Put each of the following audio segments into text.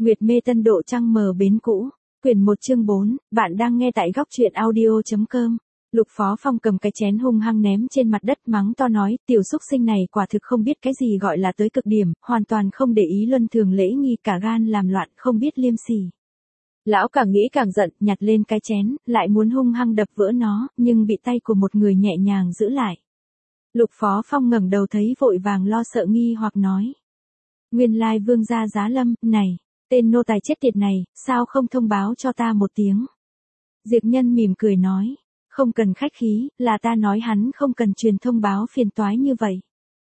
Nguyệt mê tân độ trăng mờ bến cũ. Quyển 1 chương 4, bạn đang nghe tại góc truyện audio.com. Lục Phó Phong cầm cái chén hung hăng ném trên mặt đất mắng to nói, tiểu xúc sinh này quả thực không biết cái gì gọi là tới cực điểm, hoàn toàn không để ý luân thường lễ nghi, cả gan làm loạn, không biết liêm sỉ. Lão càng nghĩ càng giận, nhặt lên cái chén, lại muốn hung hăng đập vỡ nó, nhưng bị tay của một người nhẹ nhàng giữ lại. Lục Phó Phong ngẩng đầu thấy vội vàng lo sợ nghi hoặc nói. Nguyên lai vương gia Giá Lâm, này, tên nô tài chết tiệt này, sao không thông báo cho ta một tiếng? Diệp Nhân mỉm cười nói, không cần khách khí, là ta nói hắn không cần truyền thông báo phiền toái như vậy.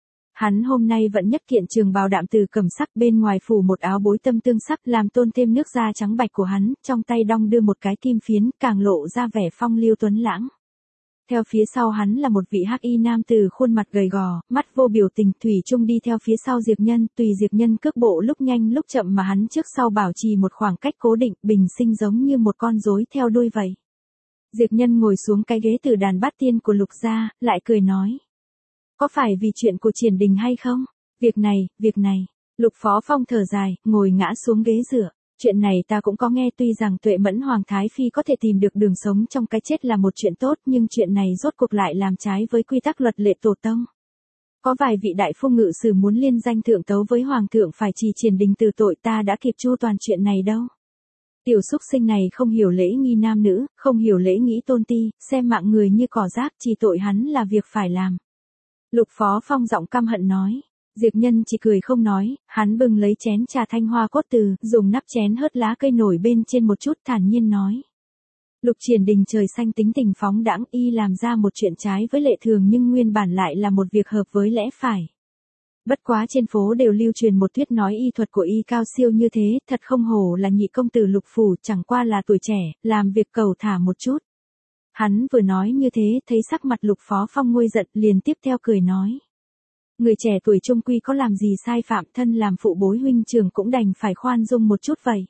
Hắn hôm nay vẫn nhất kiện trường bào đạm từ cẩm sắc, bên ngoài phủ một áo bối tâm tương sắc làm tôn thêm nước da trắng bạch của hắn, trong tay đong đưa một cái kim phiến, càng lộ ra vẻ phong lưu tuấn lãng. Theo phía sau hắn là một vị hắc y nam tử khuôn mặt gầy gò, mắt vô biểu tình, thủy chung đi theo phía sau Diệp Nhân, tùy Diệp Nhân cước bộ lúc nhanh lúc chậm mà hắn trước sau bảo trì một khoảng cách cố định, bình sinh giống như một con rối theo đuôi vậy. Diệp Nhân ngồi xuống cái ghế từ đàn bát tiên của Lục gia, lại cười nói. Có phải vì chuyện của Triển Đình hay không? Việc này. Lục Phó Phong thở dài, ngồi ngã xuống ghế dựa. Chuyện này ta cũng có nghe, tuy rằng Tuệ Mẫn Hoàng Thái Phi có thể tìm được đường sống trong cái chết là một chuyện tốt, nhưng chuyện này rốt cuộc lại làm trái với quy tắc luật lệ tổ tông. Có vài vị đại phu ngự sử muốn liên danh thượng tấu với Hoàng thượng phải trì Triển Đình từ tội, ta đã kịp chu toàn chuyện này đâu. Tiểu xúc sinh này không hiểu lễ nghi nam nữ, không hiểu lễ nghĩ tôn ti, xem mạng người như cỏ rác, trì tội hắn là việc phải làm. Lục Phó Phong giọng căm hận nói. Diệp Nhân chỉ cười không nói, hắn bưng lấy chén trà thanh hoa cốt từ, dùng nắp chén hớt lá cây nổi bên trên một chút, thản nhiên nói. Lục Triển Đình trời xanh tính tình phóng đãng, y làm ra một chuyện trái với lệ thường nhưng nguyên bản lại là một việc hợp với lẽ phải. Bất quá trên phố đều lưu truyền một thuyết nói y thuật của y cao siêu như thế, thật không hổ là nhị công tử Lục phủ, chẳng qua là tuổi trẻ, làm việc cầu thả một chút. Hắn vừa nói như thế, thấy sắc mặt Lục Phó Phong nguôi giận, liền tiếp theo cười nói. Người trẻ tuổi trung quy có làm gì sai phạm, thân làm phụ bối huynh trưởng cũng đành phải khoan dung một chút vậy.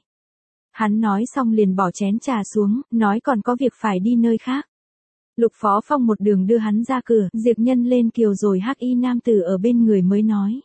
Hắn nói xong liền bỏ chén trà xuống, nói còn có việc phải đi nơi khác. Lục Phó Phong một đường đưa hắn ra cửa, Diệp Nhân lên kiều rồi hắc y nam tử ở bên người mới nói.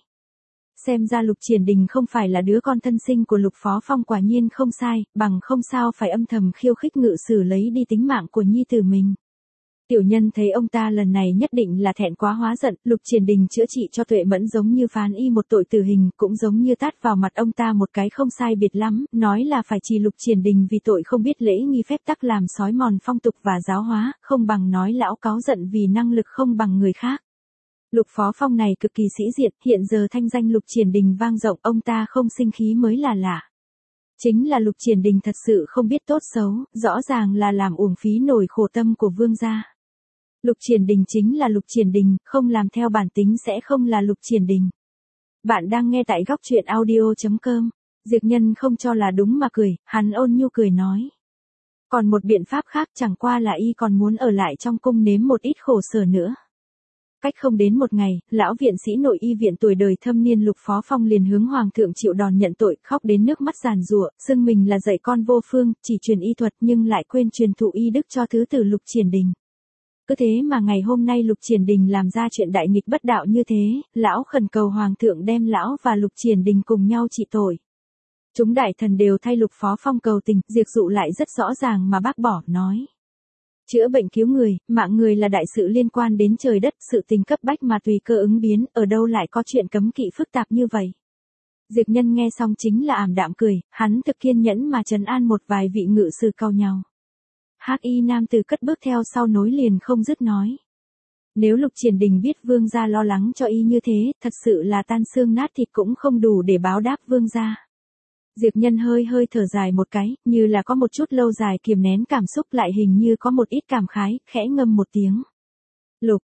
Xem ra Lục Triển Đình không phải là đứa con thân sinh của Lục Phó Phong, quả nhiên không sai, bằng không sao phải âm thầm khiêu khích ngự sử lấy đi tính mạng của nhi tử mình. Tiểu nhân thấy ông ta lần này nhất định là thẹn quá hóa giận, Lục Triển Đình chữa trị cho Tuệ Mẫn giống như phán y một tội tử hình, cũng giống như tát vào mặt ông ta một cái không sai biệt lắm, nói là phải trì Lục Triển Đình vì tội không biết lễ nghi phép tắc làm xói mòn phong tục và giáo hóa, không bằng nói lão cáu giận vì năng lực không bằng người khác. Lục Phó Phong này cực kỳ sĩ diện, hiện giờ thanh danh Lục Triển Đình vang rộng, ông ta không sinh khí mới là lạ. Chính là Lục Triển Đình thật sự không biết tốt xấu, rõ ràng là làm uổng phí nổi khổ tâm của vương gia. Lục Triển Đình chính là Lục Triển Đình, không làm theo bản tính sẽ không là Lục Triển Đình. Bạn đang nghe tại góc truyện audio.com. Diệp Nhân không cho là đúng mà cười, hắn ôn nhu cười nói. Còn một biện pháp khác, chẳng qua là y còn muốn ở lại trong cung nếm một ít khổ sở nữa. Cách không đến một ngày, lão viện sĩ nội y viện tuổi đời thâm niên Lục Phó Phong liền hướng Hoàng thượng chịu đòn nhận tội, khóc đến nước mắt giàn giụa, xưng mình là dạy con vô phương, chỉ truyền y thuật nhưng lại quên truyền thụ y đức cho thứ tử Lục Triển Đình. Cứ thế mà ngày hôm nay Lục Triển Đình làm ra chuyện đại nghịch bất đạo như thế, lão khẩn cầu Hoàng thượng đem lão và Lục Triển Đình cùng nhau trị tội. Chúng đại thần đều thay Lục Phó Phong cầu tình, Diệp Dụ lại rất rõ ràng mà bác bỏ, nói. Chữa bệnh cứu người, mạng người là đại sự liên quan đến trời đất, sự tình cấp bách mà tùy cơ ứng biến, ở đâu lại có chuyện cấm kỵ phức tạp như vậy. Diệp Nhân nghe xong chính là ảm đạm cười, hắn thực kiên nhẫn mà trấn an một vài vị ngự sử cau nhau. Hắc y nam tử cất bước theo sau nối liền không dứt nói. Nếu Lục Triển Đình biết vương gia lo lắng cho y như thế, thật sự là tan xương nát thịt cũng không đủ để báo đáp vương gia. Diệp Nhân hơi thở dài một cái, như là có một chút lâu dài kiềm nén cảm xúc, lại hình như có một ít cảm khái, khẽ ngâm một tiếng. Lục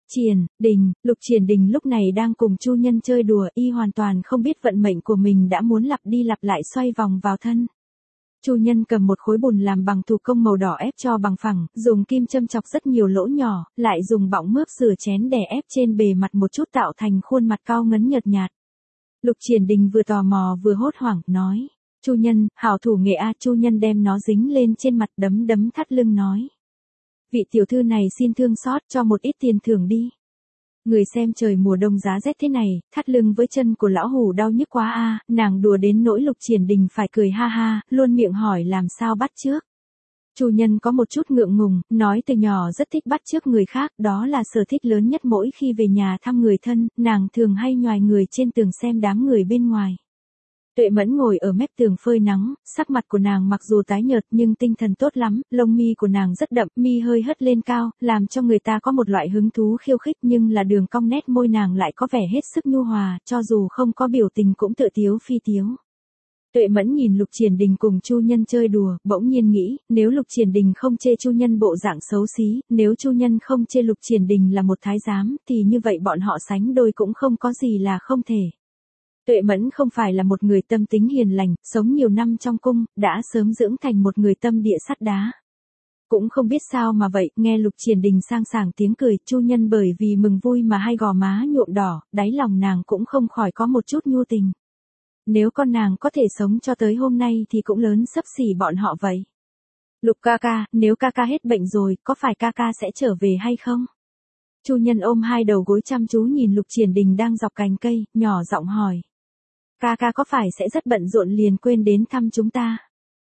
Triển Đình lúc này đang cùng Chu Nhân chơi đùa, y hoàn toàn không biết vận mệnh của mình đã muốn lặp đi lặp lại xoay vòng vào thân. Chu Nhân cầm một khối bùn làm bằng thủ công màu đỏ ép cho bằng phẳng, dùng kim châm chọc rất nhiều lỗ nhỏ, lại dùng bọng mướp rửa chén đè ép trên bề mặt một chút tạo thành khuôn mặt cao ngấn nhợt nhạt. Lục Triển Đình vừa tò mò vừa hốt hoảng, nói. Chu Nhân, hảo thủ nghệ a. Chu Nhân đem nó dính lên trên mặt, đấm thắt lưng nói. Vị tiểu thư này xin thương xót cho một ít tiền thưởng đi. Người xem trời mùa đông giá rét thế này, thắt lưng với chân của lão hủ đau nhức quá a, nàng đùa đến nỗi Lục Triển Đình phải cười ha ha, luôn miệng hỏi làm sao bắt chước. Chu Nhân có một chút ngượng ngùng, nói từ nhỏ rất thích bắt chước người khác, đó là sở thích lớn nhất mỗi khi về nhà thăm người thân, nàng thường hay nhoài người trên tường xem đám người bên ngoài. Tuệ Mẫn ngồi ở mép tường phơi nắng, sắc mặt của nàng mặc dù tái nhợt nhưng tinh thần tốt lắm, lông mi của nàng rất đậm, mi hơi hất lên cao, làm cho người ta có một loại hứng thú khiêu khích nhưng là đường cong nét môi nàng lại có vẻ hết sức nhu hòa, cho dù không có biểu tình cũng tựa tiếu phi tiếu. Tuệ Mẫn nhìn Lục Triển Đình cùng Chu Nhân chơi đùa, bỗng nhiên nghĩ, nếu Lục Triển Đình không chê Chu Nhân bộ dạng xấu xí, nếu Chu Nhân không chê Lục Triển Đình là một thái giám, thì như vậy bọn họ sánh đôi cũng không có gì là không thể. Tuệ Mẫn không phải là một người tâm tính hiền lành, sống nhiều năm trong cung, đã sớm dưỡng thành một người tâm địa sắt đá. Cũng không biết sao mà vậy, nghe Lục Triển Đình sang sảng tiếng cười, Chu Nhân bởi vì mừng vui mà hai gò má nhuộm đỏ, đáy lòng nàng cũng không khỏi có một chút nhu tình. Nếu con nàng có thể sống cho tới hôm nay thì cũng lớn xấp xỉ bọn họ vậy. Lục ca ca, nếu ca ca hết bệnh rồi, có phải ca ca sẽ trở về hay không? Chu Nhân ôm hai đầu gối chăm chú nhìn Lục Triển Đình đang dọc cành cây, nhỏ giọng hỏi. Ca ca có phải sẽ rất bận rộn liền quên đến thăm chúng ta?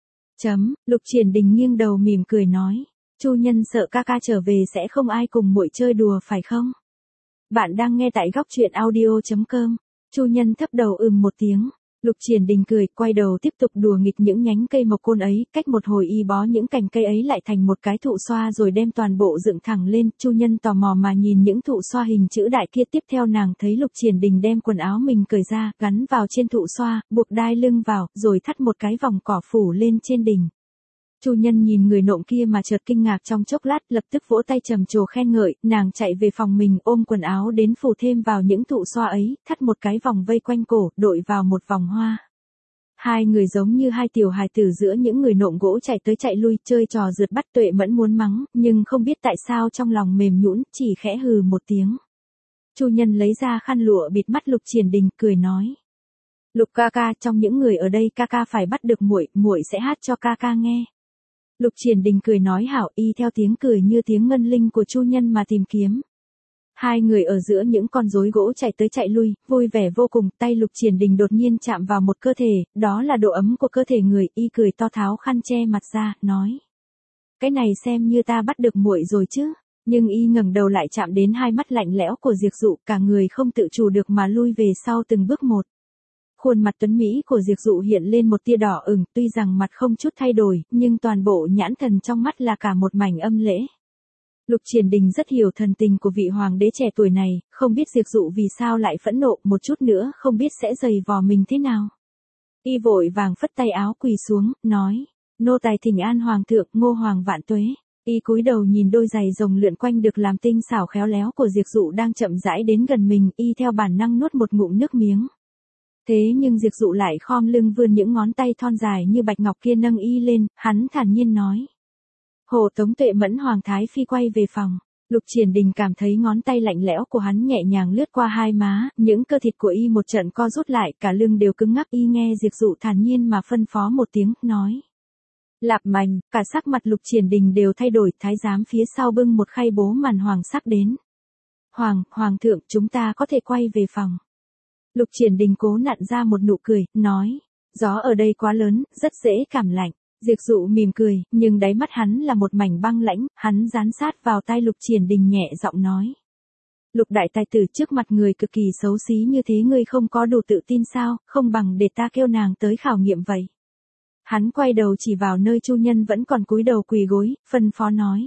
Lục Triển Đình nghiêng đầu mỉm cười nói. Chu Nhân sợ ca ca trở về sẽ không ai cùng muội chơi đùa phải không? Bạn đang nghe tại góc truyện audio.com. Chu Nhân thấp đầu một tiếng. Lục Triển Đình cười, quay đầu tiếp tục đùa nghịch những nhánh cây mộc côn ấy, cách một hồi y bó những cành cây ấy lại thành một cái thụ xoa rồi đem toàn bộ dựng thẳng lên, Chu Nhân tò mò mà nhìn những thụ xoa hình chữ đại kia, tiếp theo nàng thấy Lục Triển Đình đem quần áo mình cởi ra, gắn vào trên thụ xoa, buộc đai lưng vào, rồi thắt một cái vòng cỏ phủ lên trên đỉnh. Chu Nhân nhìn người nộm kia mà chợt kinh ngạc trong chốc lát, lập tức vỗ tay trầm trồ khen ngợi, nàng chạy về phòng mình ôm quần áo đến phủ thêm vào những thụ xoa ấy, thắt một cái vòng vây quanh cổ, đội vào một vòng hoa. Hai người giống như hai tiểu hài tử giữa những người nộm gỗ chạy tới chạy lui chơi trò rượt bắt. Tuệ Mẫn muốn mắng, nhưng không biết tại sao trong lòng mềm nhũn, chỉ khẽ hừ một tiếng. Chu Nhân lấy ra khăn lụa bịt mắt Lục Triển Đình, cười nói. Lục ca ca, trong những người ở đây ca ca phải bắt được muội, muội sẽ hát cho ca ca nghe. Lục Triển Đình cười nói hảo, y theo tiếng cười như tiếng ngân linh của Chu Nhân mà tìm kiếm. Hai người ở giữa những con rối gỗ chạy tới chạy lui, vui vẻ vô cùng, tay Lục Triển Đình đột nhiên chạm vào một cơ thể, đó là độ ấm của cơ thể người, y cười to tháo khăn che mặt ra, nói. Cái này xem như ta bắt được muội rồi chứ, nhưng y ngẩng đầu lại chạm đến hai mắt lạnh lẽo của Diệp Dụ, cả người không tự chủ được mà lui về sau từng bước một. Khuôn mặt tuấn mỹ của Diệp Dụ hiện lên một tia đỏ ửng, tuy rằng mặt không chút thay đổi, nhưng toàn bộ nhãn thần trong mắt là cả một mảnh âm lễ. Lục Triển Đình rất hiểu thần tình của vị hoàng đế trẻ tuổi này, không biết Diệp Dụ vì sao lại phẫn nộ, một chút nữa không biết sẽ giày vò mình thế nào. Y vội vàng phất tay áo quỳ xuống, nói, nô tài thỉnh an hoàng thượng, Ngô hoàng vạn tuế. Y cúi đầu nhìn đôi giày rồng lượn quanh được làm tinh xảo khéo léo của Diệp Dụ đang chậm rãi đến gần mình, y theo bản năng nuốt một ngụm nước miếng. Thế nhưng Diệp Dụ lại khom lưng vươn những ngón tay thon dài như bạch ngọc kia nâng y lên, hắn thản nhiên nói. Hộ tống Tuệ Mẫn hoàng thái phi quay về phòng. Lục Triển Đình cảm thấy ngón tay lạnh lẽo của hắn nhẹ nhàng lướt qua hai má, những cơ thịt của y một trận co rút lại, cả lưng đều cứng ngắc. Y nghe Diệp Dụ thản nhiên mà phân phó một tiếng, nói. Lạp Mành, cả sắc mặt Lục Triển Đình đều thay đổi, thái giám phía sau bưng một khay bố màn hoàng sắc đến. Hoàng thượng, chúng ta có thể quay về phòng. Lục Triển Đình cố nặn ra một nụ cười, nói, gió ở đây quá lớn, rất dễ cảm lạnh. Diệp Dụ mỉm cười, nhưng đáy mắt hắn là một mảnh băng lãnh, hắn dán sát vào tai Lục Triển Đình nhẹ giọng nói. Lục đại tài tử, trước mặt người cực kỳ xấu xí như thế ngươi không có đủ tự tin sao, không bằng để ta kêu nàng tới khảo nghiệm vậy. Hắn quay đầu chỉ vào nơi Chu Nhân vẫn còn cúi đầu quỳ gối, phân phó nói.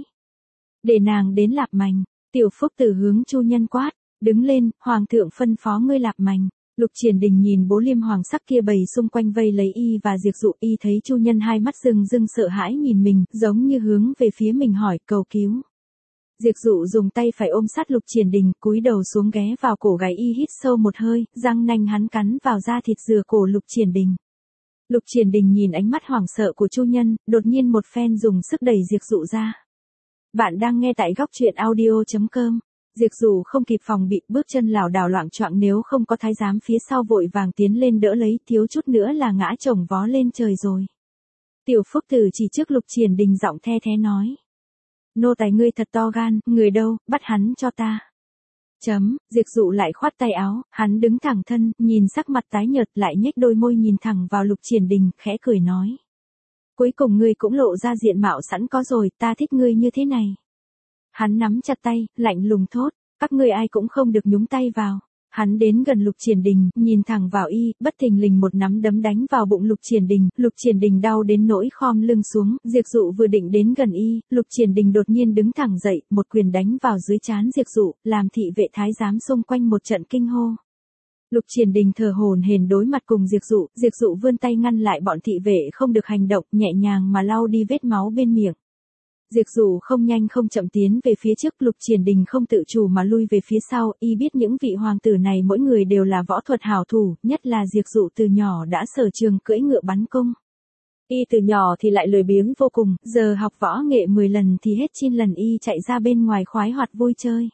Để nàng đến Lạp Mành. Tiểu Phúc Tử hướng Chu Nhân quát, đứng lên, hoàng thượng phân phó ngươi Lạp Mành. Lục Triển Đình nhìn bố liêm hoàng sắc kia bầy xung quanh vây lấy y và Diệp Dụ, y thấy Chu Nhân hai mắt rưng rưng sợ hãi nhìn mình, giống như hướng về phía mình hỏi, cầu cứu. Diệp Dụ dùng tay phải ôm sát Lục Triển Đình, cúi đầu xuống ghé vào cổ gáy y, hít sâu một hơi, răng nanh hắn cắn vào da thịt dừa cổ Lục Triển Đình. Lục Triển Đình nhìn ánh mắt hoảng sợ của Chu Nhân, đột nhiên một phen dùng sức đẩy Diệp Dụ ra. Bạn đang nghe tại góc truyện audio.com. Diệp Dụ không kịp phòng bị, bước chân lảo đảo loạng choạng, nếu không có thái giám phía sau vội vàng tiến lên đỡ lấy, thiếu chút nữa là ngã chồng vó lên trời rồi. Tiểu Phúc Tử chỉ trước Lục Triển Đình giọng the thé nói. Nô tài ngươi thật to gan, người đâu, bắt hắn cho ta. Diệp Dụ lại khoát tay áo, hắn đứng thẳng thân, nhìn sắc mặt tái nhợt lại nhếch đôi môi nhìn thẳng vào Lục Triển Đình, khẽ cười nói. Cuối cùng ngươi cũng lộ ra diện mạo sẵn có rồi, ta thích ngươi như thế này. Hắn nắm chặt tay, lạnh lùng thốt, các ngươi ai cũng không được nhúng tay vào. Hắn đến gần Lục Triển Đình, nhìn thẳng vào y, bất thình lình một nắm đấm đánh vào bụng Lục Triển Đình đau đến nỗi khom lưng xuống, Diệp Dụ vừa định đến gần y, Lục Triển Đình đột nhiên đứng thẳng dậy, một quyền đánh vào dưới trán Diệp Dụ, làm thị vệ thái giám xung quanh một trận kinh hô. Lục Triển Đình thở hổn hển đối mặt cùng Diệp Dụ vươn tay ngăn lại bọn thị vệ không được hành động, nhẹ nhàng mà lau đi vết máu bên miệng. Diệp Dụ không nhanh không chậm tiến về phía trước, Lục Triển Đình không tự chủ mà lui về phía sau, y biết những vị hoàng tử này mỗi người đều là võ thuật hảo thủ, nhất là Diệp Dụ từ nhỏ đã sở trường cưỡi ngựa bắn cung. Y từ nhỏ thì lại lười biếng vô cùng, giờ học võ nghệ 10 lần thì hết 9 lần y chạy ra bên ngoài khoái hoạt vui chơi.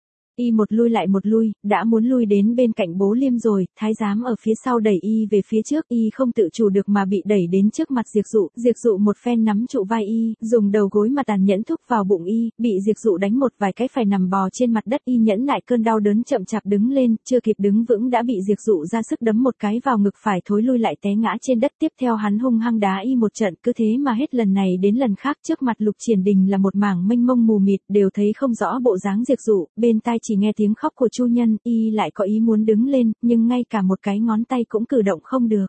Y một lui lại một lui, đã muốn lui đến bên cạnh Bố Liêm rồi, thái giám ở phía sau đẩy y về phía trước, y không tự chủ được mà bị đẩy đến trước mặt Diệp Dụ một phen nắm trụ vai y, dùng đầu gối mà tàn nhẫn thúc vào bụng y, bị Diệp Dụ đánh một vài cái phải nằm bò trên mặt đất, y nhẫn nại cơn đau đớn chậm chạp đứng lên, chưa kịp đứng vững đã bị Diệp Dụ ra sức đấm một cái vào ngực phải thối lui lại té ngã trên đất, tiếp theo hắn hung hăng đá y một trận, cứ thế mà hết lần này đến lần khác trước mặt Lục Triển Đình là một mảng mênh mông mù mịt, đều thấy không rõ bộ dáng Diệp Dụ, bên tai chỉ nghe tiếng khóc của Chu Nhân, y lại có ý muốn đứng lên, nhưng ngay cả một cái ngón tay cũng cử động không được.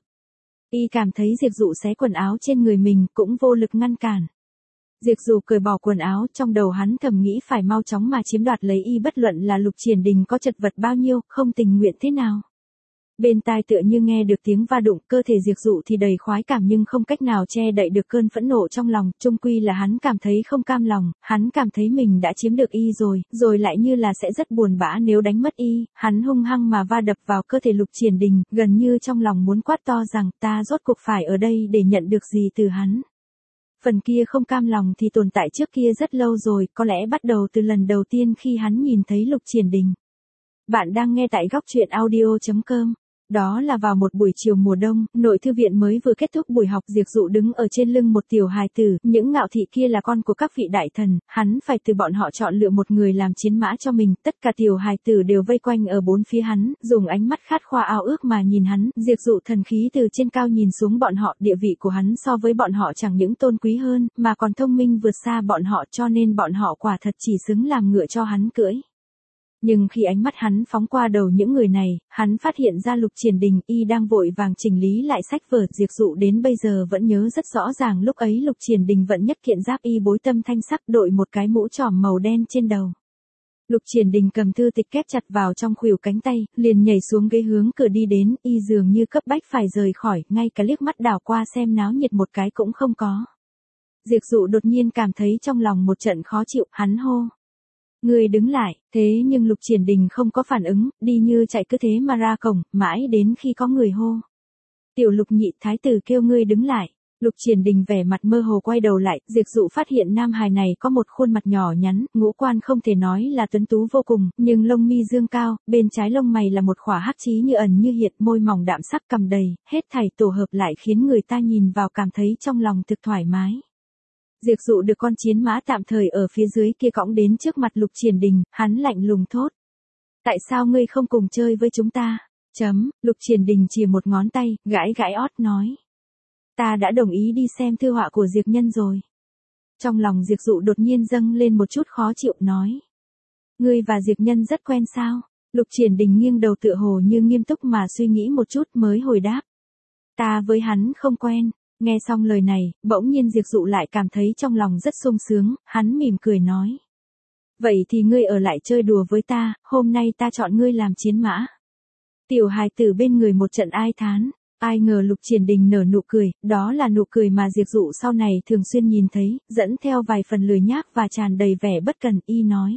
Y cảm thấy Diệp Dụ xé quần áo trên người mình, cũng vô lực ngăn cản. Diệp Dụ cởi bỏ quần áo, trong đầu hắn thầm nghĩ phải mau chóng mà chiếm đoạt lấy y, bất luận là Lục Triển Đình có chật vật bao nhiêu, không tình nguyện thế nào. Bên tai tựa như nghe được tiếng va đụng, cơ thể Diệp Dụ thì đầy khoái cảm nhưng không cách nào che đậy được cơn phẫn nộ trong lòng, chung quy là hắn cảm thấy không cam lòng, hắn cảm thấy mình đã chiếm được y rồi lại như là sẽ rất buồn bã nếu đánh mất y, hắn hung hăng mà va đập vào cơ thể Lục Triển Đình, gần như trong lòng muốn quát to rằng ta rốt cuộc phải ở đây để nhận được gì từ hắn. Phần kia không cam lòng thì tồn tại trước kia rất lâu rồi, có lẽ bắt đầu từ lần đầu tiên khi hắn nhìn thấy Lục Triển Đình. Bạn đang nghe tại góc truyện audio.com. Đó là vào một buổi chiều mùa đông, nội thư viện mới vừa kết thúc buổi học, Diệp Dụ đứng ở trên lưng một tiểu hài tử, những ngạo thị kia là con của các vị đại thần, hắn phải từ bọn họ chọn lựa một người làm chiến mã cho mình, tất cả tiểu hài tử đều vây quanh ở bốn phía hắn, dùng ánh mắt khát khao ao ước mà nhìn hắn, Diệp Dụ thần khí từ trên cao nhìn xuống bọn họ, địa vị của hắn so với bọn họ chẳng những tôn quý hơn, mà còn thông minh vượt xa bọn họ, cho nên bọn họ quả thật chỉ xứng làm ngựa cho hắn cưỡi. Nhưng khi ánh mắt hắn phóng qua đầu những người này, hắn phát hiện ra Lục Triển Đình, y đang vội vàng chỉnh lý lại sách vở, Diệp Dụ đến bây giờ vẫn nhớ rất rõ ràng lúc ấy Lục Triển Đình vận nhất kiện giáp y bối tâm thanh sắc, đội một cái mũ tròm màu đen trên đầu. Lục Triển Đình cầm thư tịch kép chặt vào trong khuỷu cánh tay, liền nhảy xuống ghế hướng cửa đi đến, y dường như cấp bách phải rời khỏi, ngay cả liếc mắt đảo qua xem náo nhiệt một cái cũng không có. Diệp Dụ đột nhiên cảm thấy trong lòng một trận khó chịu, hắn hô. Người đứng lại, thế nhưng Lục Triển Đình không có phản ứng, đi như chạy cứ thế mà ra cổng, mãi đến khi có người hô. Tiểu Lục nhị, thái tử kêu ngươi đứng lại. Lục Triển Đình vẻ mặt mơ hồ quay đầu lại, Diệp Dụ phát hiện nam hài này có một khuôn mặt nhỏ nhắn, ngũ quan không thể nói là tuấn tú vô cùng, nhưng lông mi dương cao, bên trái lông mày là một khỏa hắc chí như ẩn như hiện, môi mỏng đạm sắc cằm đầy, hết thảy tổ hợp lại khiến người ta nhìn vào cảm thấy trong lòng thực thoải mái. Diệp Dụ được con chiến mã tạm thời ở phía dưới kia cõng đến trước mặt Lục Triển Đình, hắn lạnh lùng thốt. Tại sao ngươi không cùng chơi với chúng ta? Lục Triển Đình chìa một ngón tay, gãi gãi ót nói. Ta đã đồng ý đi xem thư họa của Diệp Nhân rồi. Trong lòng Diệp Dụ đột nhiên dâng lên một chút khó chịu nói. Ngươi và Diệp Nhân rất quen sao? Lục Triển Đình nghiêng đầu tựa hồ như nghiêm túc mà suy nghĩ một chút mới hồi đáp. Ta với hắn không quen. Nghe xong lời này, bỗng nhiên Diệp Dụ lại cảm thấy trong lòng rất sung sướng, hắn mỉm cười nói. Vậy thì ngươi ở lại chơi đùa với ta, hôm nay ta chọn ngươi làm chiến mã. Tiểu hài tử bên người một trận ai thán, ai ngờ Lục Triển Đình nở nụ cười, đó là nụ cười mà Diệp Dụ sau này thường xuyên nhìn thấy, dẫn theo vài phần lười nhác và tràn đầy vẻ bất cần, y nói.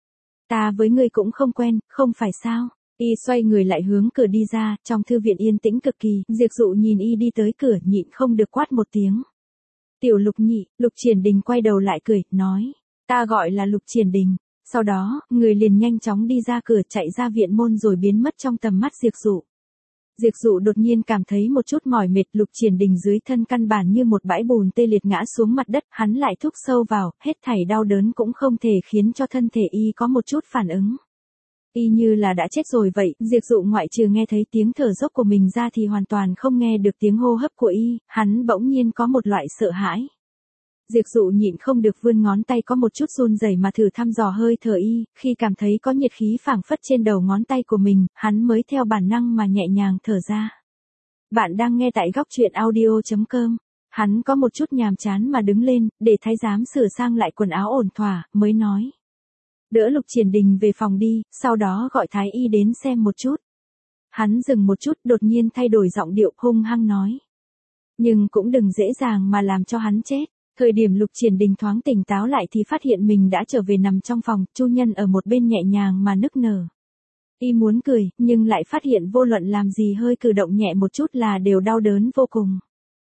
Ta với ngươi cũng không quen, không phải sao? Y xoay người lại hướng cửa đi ra, trong thư viện yên tĩnh cực kỳ, Diệp Dụ nhìn y đi tới cửa nhịn không được quát một tiếng. Tiểu Lục nhị, Lục Triển Đình quay đầu lại cười, nói. Ta gọi là Lục Triển Đình. Sau đó, người liền nhanh chóng đi ra cửa chạy ra viện môn rồi biến mất trong tầm mắt Diệp Dụ. Diệp Dụ đột nhiên cảm thấy một chút mỏi mệt, Lục Triển Đình dưới thân căn bản như một bãi bùn tê liệt ngã xuống mặt đất, hắn lại thúc sâu vào, hết thảy đau đớn cũng không thể khiến cho thân thể y có một chút phản ứng. Y như là đã chết rồi vậy, Diệp Dụ ngoại trừ nghe thấy tiếng thở dốc của mình ra thì hoàn toàn không nghe được tiếng hô hấp của Y, hắn bỗng nhiên có một loại sợ hãi. Diệp Dụ nhịn không được vươn ngón tay có một chút run rẩy mà thử thăm dò hơi thở Y, khi cảm thấy có nhiệt khí phảng phất trên đầu ngón tay của mình, hắn mới theo bản năng mà nhẹ nhàng thở ra. Bạn đang nghe tại góc truyện audio.com. Hắn có một chút nhàm chán mà đứng lên, để thái giám sửa sang lại quần áo ổn thỏa, mới nói. Đỡ Lục Triển Đình về phòng đi, sau đó gọi thái y đến xem một chút. Hắn dừng một chút, đột nhiên thay đổi giọng điệu, hung hăng nói. Nhưng cũng đừng dễ dàng mà làm cho hắn chết. Thời điểm Lục Triển Đình thoáng tỉnh táo lại thì phát hiện mình đã trở về nằm trong phòng, Chu Nhân ở một bên nhẹ nhàng mà nức nở. Y muốn cười, nhưng lại phát hiện vô luận làm gì hơi cử động nhẹ một chút là đều đau đớn vô cùng.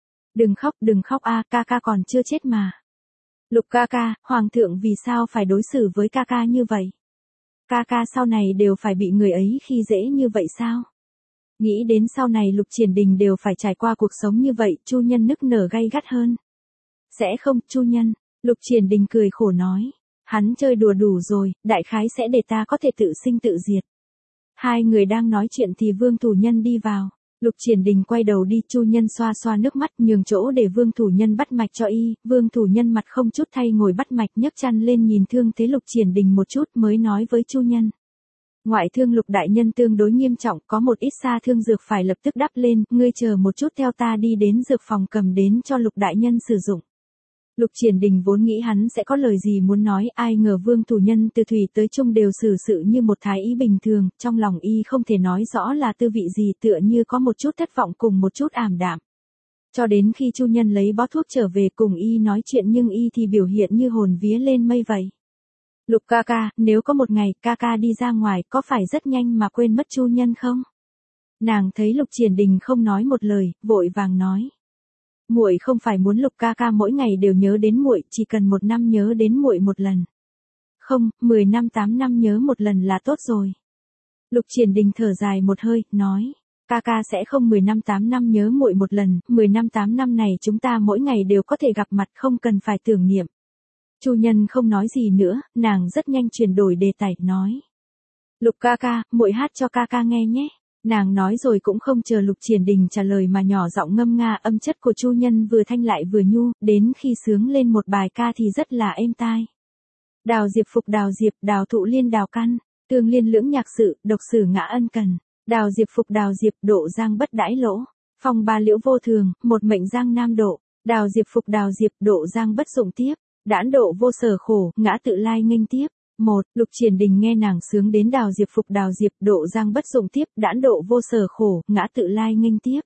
Đừng khóc a, ca ca còn chưa chết mà. Lục ca ca, hoàng thượng vì sao phải đối xử với ca ca như vậy? Ca ca sau này đều phải bị người ấy khi dễ như vậy sao? Nghĩ đến sau này Lục Triển Đình đều phải trải qua cuộc sống như vậy, Chu Nhân nức nở gay gắt hơn. Sẽ không, Chu Nhân, Lục Triển Đình cười khổ nói. Hắn chơi đùa đủ rồi, đại khái sẽ để ta có thể tự sinh tự diệt. Hai người đang nói chuyện thì Vương Thủ Nhân đi vào. Lục Triển Đình quay đầu đi, Chu Nhân xoa xoa nước mắt nhường chỗ để Vương Thủ Nhân bắt mạch cho Y. Vương Thủ Nhân mặt không chút thay ngồi bắt mạch, nhấc chăn lên nhìn thương thế Lục Triển Đình một chút mới nói với Chu Nhân. Ngoại thương Lục đại nhân tương đối nghiêm trọng, có một ít xa thương dược phải lập tức đắp lên, ngươi chờ một chút theo ta đi đến dược phòng cầm đến cho Lục đại nhân sử dụng. Lục Triển Đình vốn nghĩ hắn sẽ có lời gì muốn nói, ai ngờ Vương Thủ Nhân từ thủy tới trung đều xử sự như một thái y bình thường, trong lòng Y không thể nói rõ là tư vị gì, tựa như có một chút thất vọng cùng một chút ảm đạm. Cho đến khi Chu Nhân lấy bó thuốc trở về cùng Y nói chuyện nhưng Y thì biểu hiện như hồn vía lên mây vậy. Lục ca ca, nếu có một ngày ca ca đi ra ngoài có phải rất nhanh mà quên mất Chu Nhân không? Nàng thấy Lục Triển Đình không nói một lời, vội vàng nói. Muội không phải muốn Lục ca ca mỗi ngày đều nhớ đến muội, chỉ cần 1 năm nhớ đến muội một lần. Không, 10 năm 8 năm nhớ một lần là tốt rồi. Lục Triển Đình thở dài một hơi, nói. Ca ca sẽ không 10 năm 8 năm nhớ muội một lần, 10 năm 8 năm này chúng ta mỗi ngày đều có thể gặp mặt, không cần phải tưởng niệm. Chu Nhân không nói gì nữa, nàng rất nhanh chuyển đổi đề tài, nói. Lục ca ca, muội hát cho ca ca nghe nhé. Nàng nói rồi cũng không chờ Lục Triển Đình trả lời mà nhỏ giọng ngâm nga, âm chất của Chu Nhân vừa thanh lại vừa nhu, đến khi sướng lên một bài ca thì rất là êm tai. Đào diệp phục đào diệp, đào thụ liên đào căn, tương liên lưỡng nhạc sự, độc sử ngã ân cần. Đào diệp phục đào diệp, độ giang bất đãi lỗ. Phong ba liễu vô thường, một mệnh giang nam độ. Đào diệp phục đào diệp, độ giang bất dụng tiếp. Đãn độ vô sở khổ, ngã tự lai nghênh tiếp. Lục Triển Đình nghe nàng sướng đến đào diệp phục đào diệp, độ giang bất dụng tiếp, đãn độ vô sở khổ, ngã tự lai nghênh tiếp.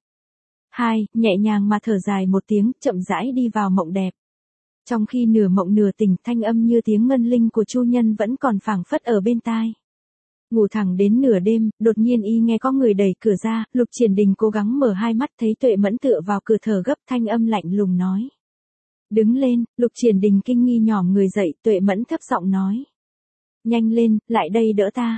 2. Nhẹ nhàng mà thở dài một tiếng, chậm rãi đi vào mộng đẹp. Trong khi nửa mộng nửa tỉnh, thanh âm như tiếng ngân linh của Chu Nhân vẫn còn phảng phất ở bên tai. Ngủ thẳng đến nửa đêm, đột nhiên Y nghe có người đẩy cửa ra, Lục Triển Đình cố gắng mở hai mắt thấy Tuệ Mẫn tựa vào cửa thở gấp, thanh âm lạnh lùng nói. Đứng lên, Lục Triển Đình kinh nghi nhỏm người dậy, Tuệ Mẫn thấp giọng nói. Nhanh lên, lại đây đỡ ta.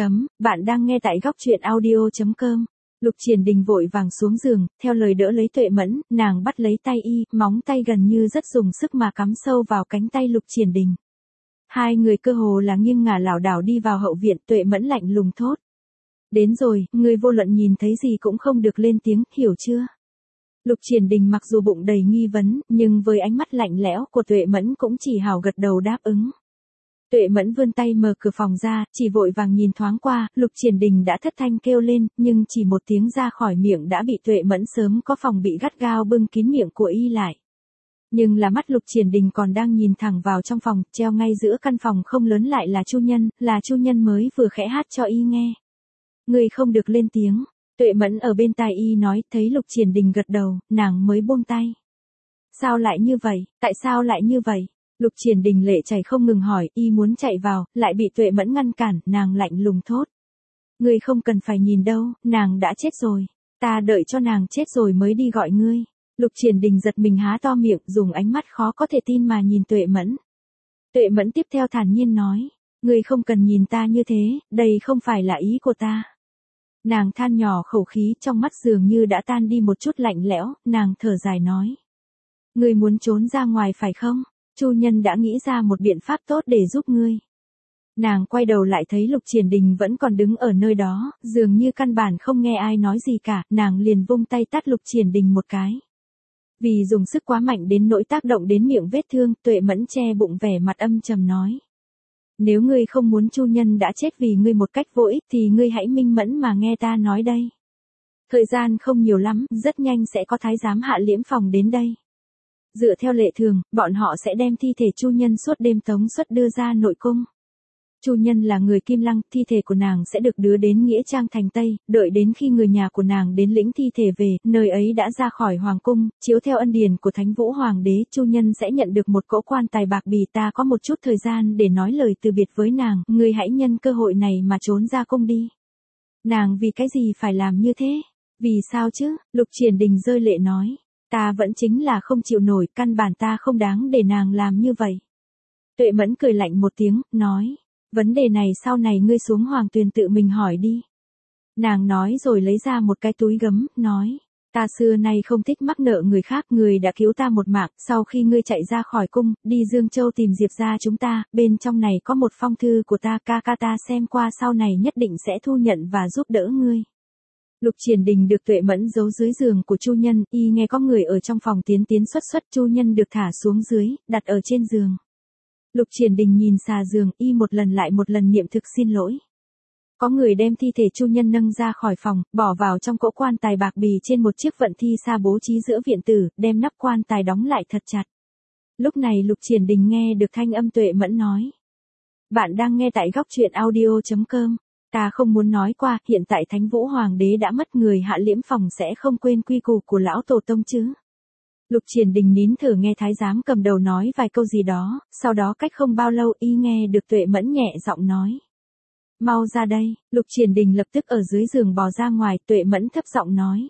Bạn đang nghe tại góc truyện audio.com. Lục Triển Đình vội vàng xuống giường, theo lời đỡ lấy Tuệ Mẫn, nàng bắt lấy tay Y, móng tay gần như rất dùng sức mà cắm sâu vào cánh tay Lục Triển Đình. Hai người cơ hồ là nghiêng ngả lảo đảo đi vào hậu viện, Tuệ Mẫn lạnh lùng thốt. Đến rồi, ngươi vô luận nhìn thấy gì cũng không được lên tiếng, hiểu chưa? Lục Triển Đình mặc dù bụng đầy nghi vấn, nhưng với ánh mắt lạnh lẽo của Tuệ Mẫn cũng chỉ hào gật đầu đáp ứng. Tuệ Mẫn vươn tay mở cửa phòng ra, chỉ vội vàng nhìn thoáng qua, Lục Triển Đình đã thất thanh kêu lên, nhưng chỉ một tiếng ra khỏi miệng đã bị Tuệ Mẫn sớm có phòng bị gắt gao bưng kín miệng của Y lại. Nhưng là mắt Lục Triển Đình còn đang nhìn thẳng vào trong phòng, treo ngay giữa căn phòng không lớn lại là Chu Nhân mới vừa khẽ hát cho Y nghe. Ngươi không được lên tiếng, Tuệ Mẫn ở bên tai Y nói, thấy Lục Triển Đình gật đầu, nàng mới buông tay. Sao lại như vậy, tại sao lại như vậy? Lục Triển Đình lệ chảy không ngừng hỏi, Y muốn chạy vào, lại bị Tuệ Mẫn ngăn cản, nàng lạnh lùng thốt. Ngươi không cần phải nhìn đâu, nàng đã chết rồi. Ta đợi cho nàng chết rồi mới đi gọi ngươi. Lục Triển Đình giật mình há to miệng, dùng ánh mắt khó có thể tin mà nhìn Tuệ Mẫn. Tuệ Mẫn tiếp theo thản nhiên nói, ngươi không cần nhìn ta như thế, đây không phải là ý của ta. Nàng than nhỏ khẩu khí, trong mắt dường như đã tan đi một chút lạnh lẽo, nàng thở dài nói. Ngươi muốn trốn ra ngoài phải không? Chu Nhân đã nghĩ ra một biện pháp tốt để giúp ngươi. Nàng quay đầu lại thấy Lục Triển Đình vẫn còn đứng ở nơi đó, dường như căn bản không nghe ai nói gì cả, nàng liền vung tay tát Lục Triển Đình một cái. Vì dùng sức quá mạnh đến nỗi tác động đến miệng vết thương, Tuệ Mẫn che bụng vẻ mặt âm trầm nói. Nếu ngươi không muốn Chu Nhân đã chết vì ngươi một cách vô ích thì ngươi hãy minh mẫn mà nghe ta nói đây. Thời gian không nhiều lắm, rất nhanh sẽ có thái giám Hạ Liễm Phòng đến đây. Dựa theo lệ thường, bọn họ sẽ đem thi thể Chu Nhân suốt đêm tống xuất đưa ra nội cung. Chu Nhân là người Kim Lăng, thi thể của nàng sẽ được đưa đến Nghĩa Trang thành Tây, đợi đến khi người nhà của nàng đến lĩnh thi thể về, nơi ấy đã ra khỏi hoàng cung, chiếu theo ân điển của Thánh Vũ Hoàng đế, Chu Nhân sẽ nhận được một cỗ quan tài bạc bì. Ta có một chút thời gian để nói lời từ biệt với nàng, ngươi hãy nhân cơ hội này mà trốn ra cung đi. Nàng vì cái gì phải làm như thế? Vì sao chứ? Lục Triển Đình rơi lệ nói. Ta vẫn chính là không chịu nổi, căn bản ta không đáng để nàng làm như vậy. Tuệ Mẫn cười lạnh một tiếng, nói. Vấn đề này sau này ngươi xuống Hoàng Tuyền tự mình hỏi đi. Nàng nói rồi lấy ra một cái túi gấm, nói. Ta xưa nay không thích mắc nợ người khác, người đã cứu ta một mạng, sau khi ngươi chạy ra khỏi cung, đi Dương Châu tìm Diệp gia chúng ta, bên trong này có một phong thư của ta, ca ca ta xem qua sau này nhất định sẽ thu nhận và giúp đỡ ngươi. Lục Triển Đình được Tuệ Mẫn giấu dưới giường của Chu Nhân, y nghe có người ở trong phòng tiến tiến xuất xuất, Chu Nhân được thả xuống dưới, đặt ở trên giường. Lục Triển Đình nhìn xà giường, y một lần lại một lần niệm thực xin lỗi. Có người đem thi thể Chu Nhân nâng ra khỏi phòng, bỏ vào trong cỗ quan tài bạc bì trên một chiếc vận thi xa bố trí giữa viện tử, đem nắp quan tài đóng lại thật chặt. Lúc này Lục Triển Đình nghe được thanh âm Tuệ Mẫn nói. Bạn đang nghe tại góc truyện audio.com. Ta không muốn nói qua, hiện tại Thánh Vũ Hoàng đế đã mất người, Hạ Liễm Phòng sẽ không quên quy củ của lão tổ tông chứ. Lục Triển Đình nín thở nghe thái giám cầm đầu nói vài câu gì đó, sau đó cách không bao lâu y nghe được Tuệ Mẫn nhẹ giọng nói. Mau ra đây, Lục Triển Đình lập tức ở dưới giường bò ra ngoài, Tuệ Mẫn thấp giọng nói.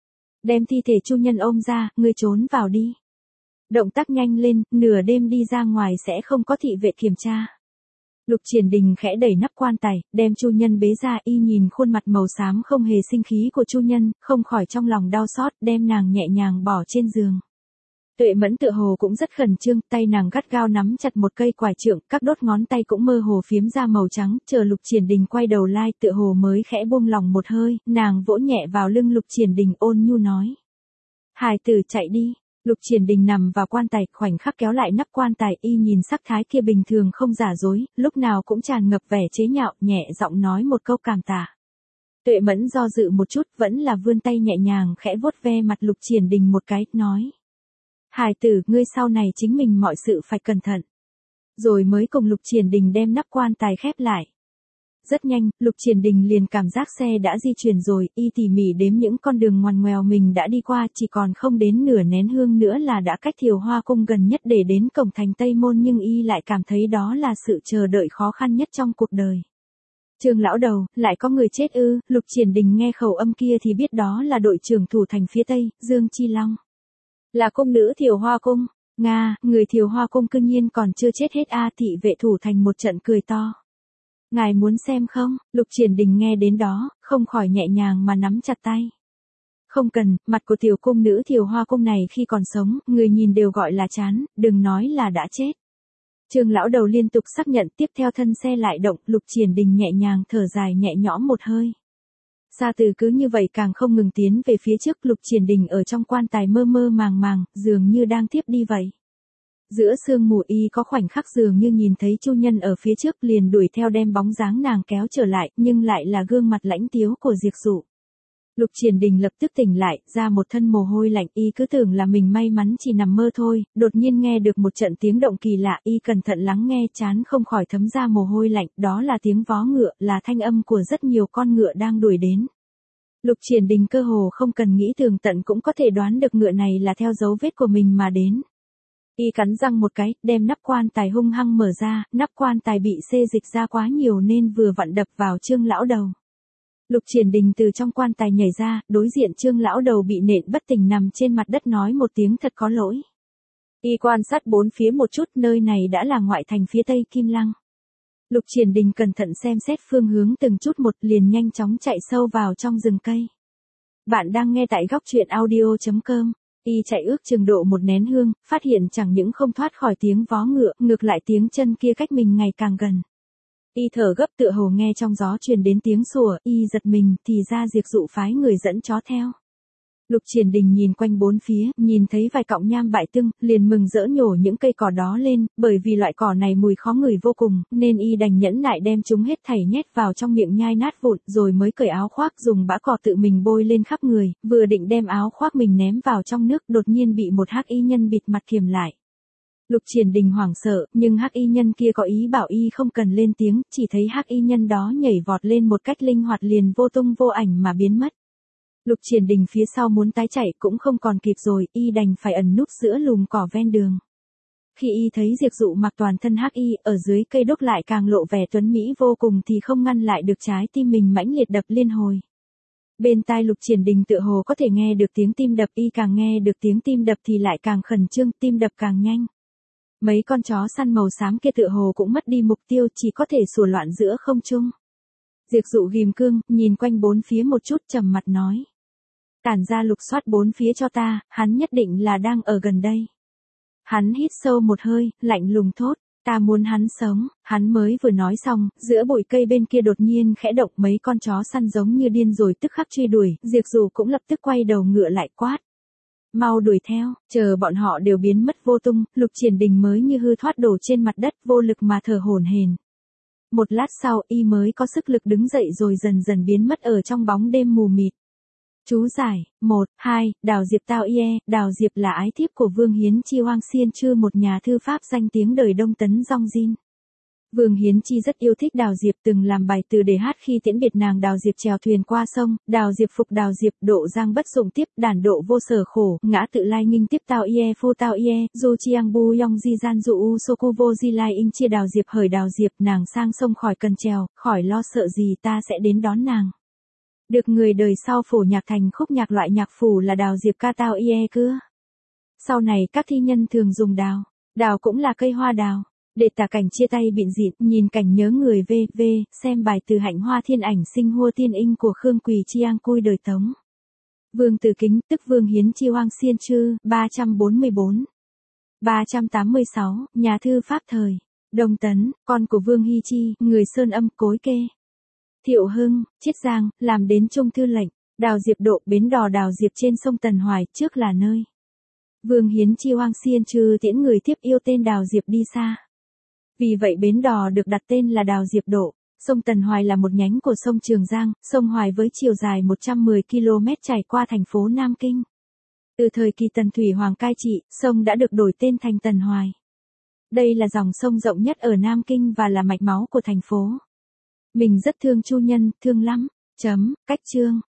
Đem thi thể Chu Nhân ôm ra, ngươi trốn vào đi. Động tác nhanh lên, nửa đêm đi ra ngoài sẽ không có thị vệ kiểm tra. Lục Triển Đình khẽ đẩy nắp quan tài, đem Chu Nhân bế ra, y nhìn khuôn mặt màu xám không hề sinh khí của Chu Nhân, không khỏi trong lòng đau xót, đem nàng nhẹ nhàng bỏ trên giường. Tuệ Mẫn tựa hồ cũng rất khẩn trương, tay nàng gắt gao nắm chặt một cây quải trượng, các đốt ngón tay cũng mơ hồ phiếm ra màu trắng, chờ Lục Triển Đình quay đầu lai, tựa hồ mới khẽ buông lòng một hơi, nàng vỗ nhẹ vào lưng Lục Triển Đình, ôn nhu nói. Hài tử chạy đi. Lục Triển Đình nằm vào quan tài, khoảnh khắc kéo lại nắp quan tài, y nhìn sắc thái kia bình thường không giả dối, lúc nào cũng tràn ngập vẻ chế nhạo, nhẹ giọng nói một câu cảm tạ. Tuệ Mẫn do dự một chút, vẫn là vươn tay nhẹ nhàng khẽ vuốt ve mặt Lục Triển Đình một cái, nói. Hài tử, ngươi sau này chính mình mọi sự phải cẩn thận. Rồi mới cùng Lục Triển Đình đem nắp quan tài khép lại. Rất nhanh, Lục Triển Đình liền cảm giác xe đã di chuyển rồi, y tỉ mỉ đếm những con đường ngoằn ngoèo mình đã đi qua, chỉ còn không đến nửa nén hương nữa là đã cách Thiều Hoa Cung gần nhất để đến cổng thành Tây Môn, nhưng y lại cảm thấy đó là sự chờ đợi khó khăn nhất trong cuộc đời. Trương lão đầu, lại có người chết ư? Lục Triển Đình nghe khẩu âm kia thì biết đó là đội trưởng thủ thành phía Tây, Dương Chi Long. Là cung nữ Thiều Hoa Cung. Nga, người Thiều Hoa Cung cương nhiên còn chưa chết hết a. Thị vệ thủ thành một trận cười to. Ngài muốn xem không? Lục Triển Đình nghe đến đó, không khỏi nhẹ nhàng mà nắm chặt tay. Không cần, mặt của tiểu cung nữ Thiều Hoa Cung này khi còn sống, người nhìn đều gọi là chán, đừng nói là đã chết. Trương lão đầu liên tục xác nhận, tiếp theo thân xe lại động, Lục Triển Đình nhẹ nhàng thở dài nhẹ nhõm một hơi. Sa Từ cứ như vậy càng không ngừng tiến về phía trước, Lục Triển Đình ở trong quan tài mơ mơ màng màng, dường như đang tiếp đi vậy. Giữa sương mù y có khoảnh khắc dường như nhìn thấy Chu Nhân ở phía trước, liền đuổi theo đem bóng dáng nàng kéo trở lại, nhưng lại là gương mặt lãnh tiếu của Diệp Dụ. Lục Triển Đình lập tức tỉnh lại, ra một thân mồ hôi lạnh, y cứ tưởng là mình may mắn chỉ nằm mơ thôi, đột nhiên nghe được một trận tiếng động kỳ lạ, y cẩn thận lắng nghe, trán không khỏi thấm ra mồ hôi lạnh, đó là tiếng vó ngựa, là thanh âm của rất nhiều con ngựa đang đuổi đến. Lục Triển Đình cơ hồ không cần nghĩ tường tận cũng có thể đoán được ngựa này là theo dấu vết của mình mà đến. Y cắn răng một cái, đem nắp quan tài hung hăng mở ra, nắp quan tài bị xê dịch ra quá nhiều nên vừa vặn đập vào Trương lão đầu. Lục Triển Đình từ trong quan tài nhảy ra, đối diện Trương lão đầu bị nện bất tỉnh nằm trên mặt đất nói một tiếng thật có lỗi. Y quan sát bốn phía một chút, nơi này đã là ngoại thành phía Tây Kim Lăng. Lục Triển Đình cẩn thận xem xét phương hướng từng chút một, liền nhanh chóng chạy sâu vào trong rừng cây. Bạn đang nghe tại góc truyện audio.com. Y chạy ước chừng độ một nén hương, phát hiện chẳng những không thoát khỏi tiếng vó ngựa, ngược lại tiếng chân kia cách mình ngày càng gần. Y thở gấp tựa hồ nghe trong gió truyền đến tiếng sủa, y giật mình, thì ra Diệp Dụ phái người dẫn chó theo. Lục Triển Đình nhìn quanh bốn phía, nhìn thấy vài cọng nham bại tương, liền mừng rỡ nhổ những cây cỏ đó lên, bởi vì loại cỏ này mùi khó ngửi vô cùng, nên y đành nhẫn nại đem chúng hết thảy nhét vào trong miệng nhai nát vụn, rồi mới cởi áo khoác dùng bã cỏ tự mình bôi lên khắp người, vừa định đem áo khoác mình ném vào trong nước, đột nhiên bị một hắc y nhân bịt mặt kiềm lại. Lục Triển Đình hoảng sợ, nhưng hắc y nhân kia có ý bảo y không cần lên tiếng, chỉ thấy hắc y nhân đó nhảy vọt lên một cách linh hoạt liền vô tung vô ảnh mà biến mất. Lục Triển Đình phía sau muốn tái chạy cũng không còn kịp rồi, y đành phải ẩn núp giữa lùm cỏ ven đường. Khi y thấy Diệp Dụ mặc toàn thân hắc y, ở dưới cây đúc lại càng lộ vẻ tuấn mỹ vô cùng thì không ngăn lại được trái tim mình mãnh liệt đập liên hồi. Bên tai Lục Triển Đình tựa hồ có thể nghe được tiếng tim đập, y càng nghe được tiếng tim đập thì lại càng khẩn trương, tim đập càng nhanh. Mấy con chó săn màu xám kia tựa hồ cũng mất đi mục tiêu, chỉ có thể sủa loạn giữa không trung. Diệp Dụ ghim cương, nhìn quanh bốn phía một chút trầm mặt nói. Tản ra lục soát bốn phía cho ta, hắn nhất định là đang ở gần đây. Hắn hít sâu một hơi, lạnh lùng thốt, ta muốn hắn sống, hắn mới vừa nói xong, giữa bụi cây bên kia đột nhiên khẽ động mấy con chó săn giống như điên rồi tức khắc truy đuổi, Diệp Dụ cũng lập tức quay đầu ngựa lại quát. Mau đuổi theo, chờ bọn họ đều biến mất vô tung, Lục Triển Đình mới như hư thoát đổ trên mặt đất vô lực mà thở hổn hển. Một lát sau y mới có sức lực đứng dậy rồi dần dần biến mất ở trong bóng đêm mù mịt. Chú giải, 1, 2, Đào Diệp Tao Ie, Đào Diệp là ái thiếp của Vương Hiến Chi Hoang Xiên Chư, một nhà thư pháp danh tiếng đời Đông Tấn Dong Jin. Vương Hiến Chi rất yêu thích Đào Diệp, từng làm bài từ để hát khi tiễn biệt nàng. Đào Diệp trèo thuyền qua sông, Đào Diệp phục Đào Diệp, độ giang bất dụng tiếp, đản độ vô sở khổ, ngã tự lai nghinh tiếp Tao Ie phu Tao Ie, du chiang bu yong di gian dụ u soku vô di lai inh chia Đào Diệp hời Đào Diệp, nàng sang sông khỏi cần trèo, khỏi lo sợ gì, ta sẽ đến đón nàng. Được người đời sau phổ nhạc thành khúc nhạc loại nhạc phủ là Đào Diệp ca Tao Ie cưa. Sau này các thi nhân thường dùng đào. Đào cũng là cây hoa đào. Để tả cảnh chia tay bịn dịn, nhìn cảnh nhớ người v, xem bài từ hạnh hoa thiên ảnh sinh hua tiên inh của Khương Quỳ Chiang Cui đời Tống. Vương Từ Kính, tức Vương Hiến Chi Hoang Xiên Chư, 344. 386, nhà thư pháp thời. Đông Tấn, con của Vương Hy Chi, người Sơn Âm, Cối Kê. Thiệu Hưng, Chiết Giang, làm đến trung thư lệnh. Đào Diệp độ, bến đò Đào Diệp trên sông Tần Hoài, trước là nơi Vương Hiến Chi Hoang Xiên Chư tiễn người tiếp yêu tên Đào Diệp đi xa. Vì vậy bến đò được đặt tên là Đào Diệp độ. Sông Tần Hoài là một nhánh của sông Trường Giang, sông Hoài với chiều dài 110 km chảy qua thành phố Nam Kinh. Từ thời kỳ Tần Thủy Hoàng cai trị, sông đã được đổi tên thành Tần Hoài. Đây là dòng sông rộng nhất ở Nam Kinh và là mạch máu của thành phố. Mình rất thương Chu Nhân, thương lắm. Cách chương.